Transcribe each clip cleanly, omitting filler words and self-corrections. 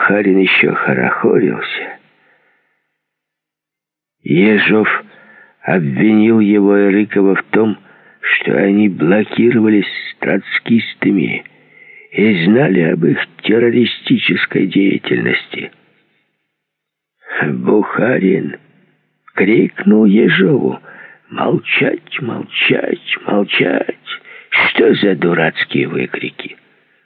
Бухарин еще хорохорился, Ежов обвинил его и Рыкова в том, что они блокировались с троцкистами и знали об их террористической деятельности. Бухарин крикнул Ежову: «Молчать, молчать, молчать!» Что за дурацкие выкрики?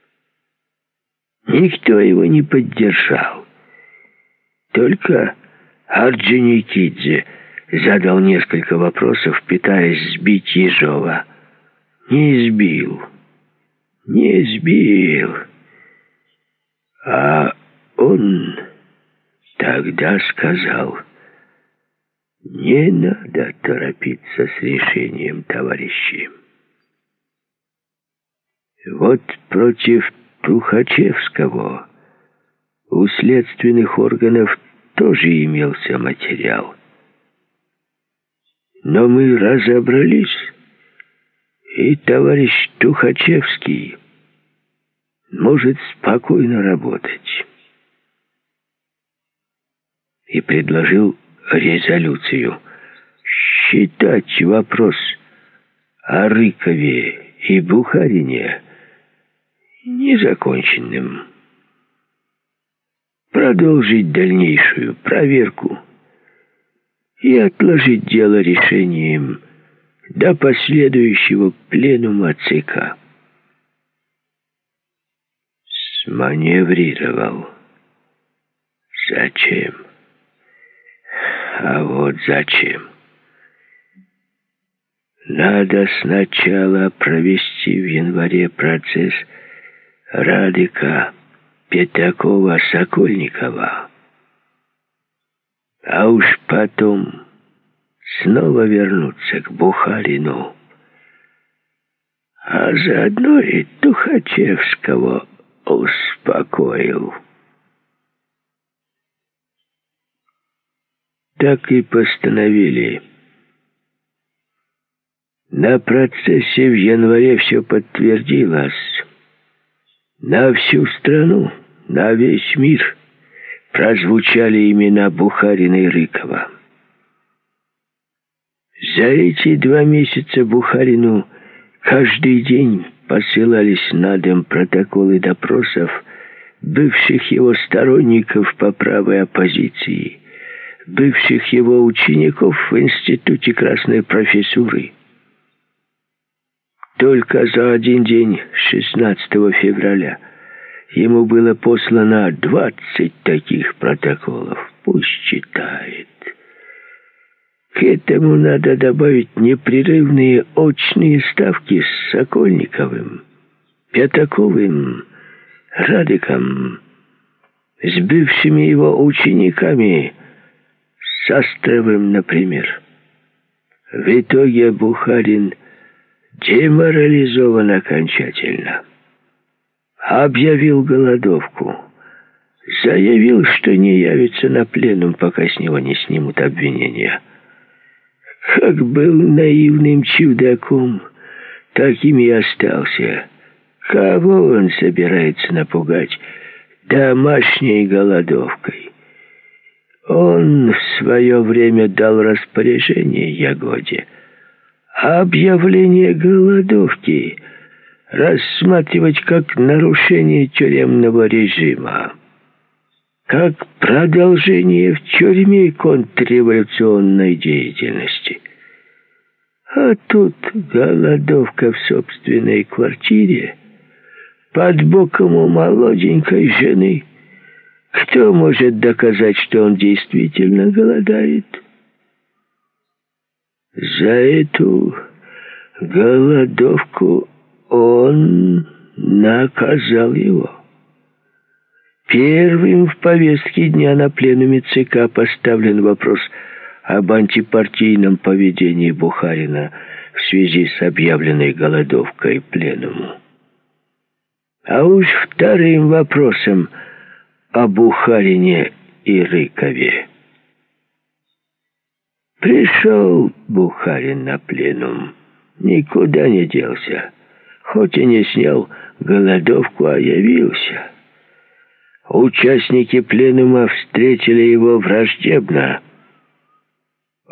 Никто его не поддержал. Только Орджоникидзе задал несколько вопросов, пытаясь сбить Ежова. Не сбил. А он тогда сказал: «Не надо торопиться с решением, товарищи. Вот против Тухачевского у следственных органов тоже имелся материал. Но мы разобрались, и товарищ Тухачевский может спокойно работать». И предложил резолюцию считать вопрос о Рыкове и Бухарине незаконченным, продолжить дальнейшую проверку и отложить дело решением до последующего пленума ЦК. Сманеврировал. Зачем? А вот зачем? Надо сначала провести в январе процесс Радыка, Пятакова, Сокольникова, а уж потом снова вернуться к Бухарину, а заодно и Тухачевского успокоил. Так и постановили. На процессе в январе все подтвердилось. На всю страну, на весь мир прозвучали имена Бухарина и Рыкова. За эти 2 месяца Бухарину каждый день посылались на дом протоколы допросов бывших его сторонников по правой оппозиции, бывших его учеников в Институте Красной Профессуры. Только за один день, 16 февраля, ему было послано 20 таких протоколов. Пусть читает. К этому надо добавить непрерывные очные ставки с Сокольниковым, Пятаковым, Радыком, с бывшими его учениками, с Астровым, например. В итоге Бухарин деморализован окончательно. Объявил голодовку. Заявил, что не явится на пленум, пока с него не снимут обвинения. Как был наивным чудаком, таким и остался. Кого он собирается напугать домашней голодовкой? Он в свое время дал распоряжение Ягоде объявление голодовки рассматривать как нарушение тюремного режима, как продолжение в тюрьме контрреволюционной деятельности. А тут голодовка в собственной квартире, под боком у молоденькой жены. Кто может доказать, что он действительно голодает? За эту голодовку он наказал его. Первым в повестке дня на пленуме ЦК поставлен вопрос об антипартийном поведении Бухарина в связи с объявленной голодовкой пленуму. А уж вторым вопросом о Бухарине и Рыкове. Пришел Бухарин на пленум, никуда не делся, хоть и не снял голодовку, а явился. Участники пленума встретили его враждебно.